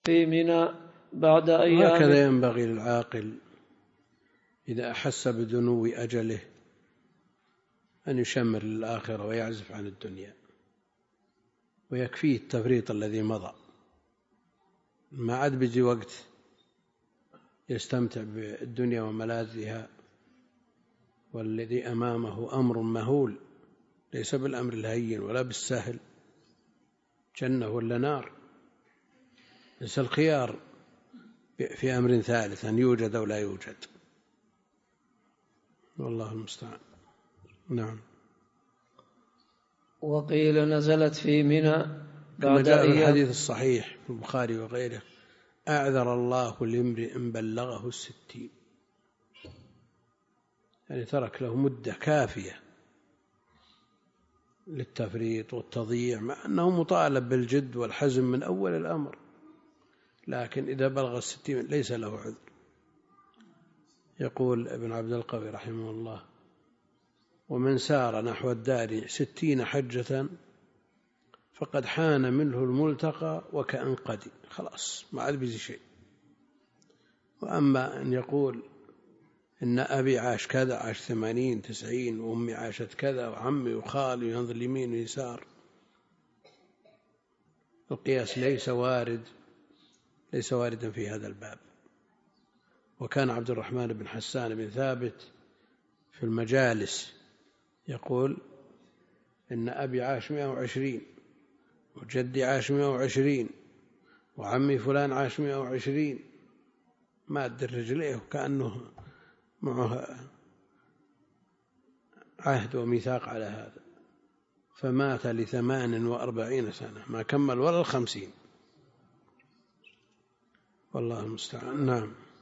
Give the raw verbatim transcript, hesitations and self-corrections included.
في منى بعد أيام. وهكذا ينبغي للعاقل إذا أحس بدنو أجله أن يشمر للآخرة ويعزف عن الدنيا، ويكفيه التفريط الذي مضى، ما عاد بيجي وقت يستمتع بالدنيا وملاذها، والذي أمامه أمر مهول ليس بالأمر الهين ولا بالسهل، جنة ولا نار، ليس الخيار في أمر ثالث أن يوجد أو لا يوجد، والله المستعان. نعم. وقيل نزلت في منى كما بعد جاء في أيام. الحديث الصحيح في البخاري وغيره: أعذر الله لامرئ بلغه الستين، يعني ترك له مدة كافية للتفريط والتضييع، مع أنه مطالب بالجد والحزم من أول الأمر، لكن إذا بلغ الستين ليس له عذر. يقول ابن عبد القوي رحمه الله: ومن سار نحو الدار ستين حجة فقد حان منه الملتقى وكأن قدي، خلاص ما عاد بيزي شيء. وأما أن يقول إن أبي عاش كذا، عاش ثمانين تسعين، وأمي عاشت كذا، وعمي وخالي ينظر اليمين ويسار، القياس ليس وارد ليس واردا في هذا الباب. وكان عبد الرحمن بن حسان بن ثابت في المجالس يقول: إن أبي عاش مئة وعشرين، وجدي عاش مئة وعشرين، وعمي فلان عاش مئة وعشرين، ماد رجليه وكأنه معه عهد وميثاق على هذا، فمات لثمان وأربعين سنة، ما كمل ولا الخمسين، والله المستعان. نعم.